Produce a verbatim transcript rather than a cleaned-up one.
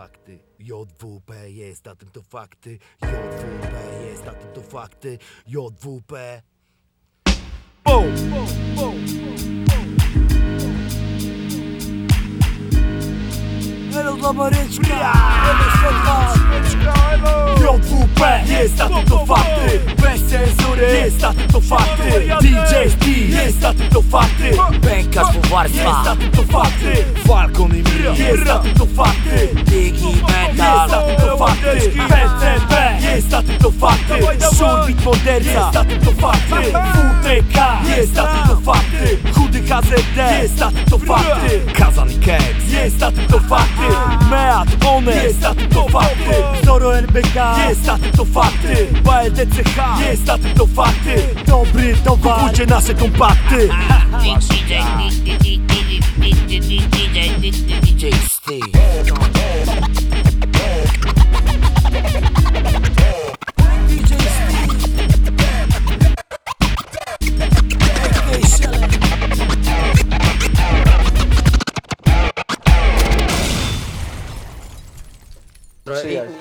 fakty. J W P jest, na tym to fakty. J W P jest, na tym to fakty. J W P. Boom, boom, boom, Elo dla Mareczka, J W P jest, na tym to fakty. Bez cenzury jest, na tym to fakty. D J D jest, na tym to fakty. Pękarz powarstwa Jest, na tym to fakty. Falcon i Miri jest, na tym to fakty. Digi Metal Jest, na tym to fakty. P C P jest, na tym to fakty. Szurbit Morderca jest, na tym to fakty. W T K jest, na tym to fakty. Chudy K Z D jest, na tym to fakty. Kazan i Keks jest, na tym to fakty. Meat, One jest, na tym to fakty. Zoro N B K jest, na tym to fakty. B L D C H jest, na tym to fakty. Dobry towar, kupujcie nasze kompakty. D J Steve Przyjaźń.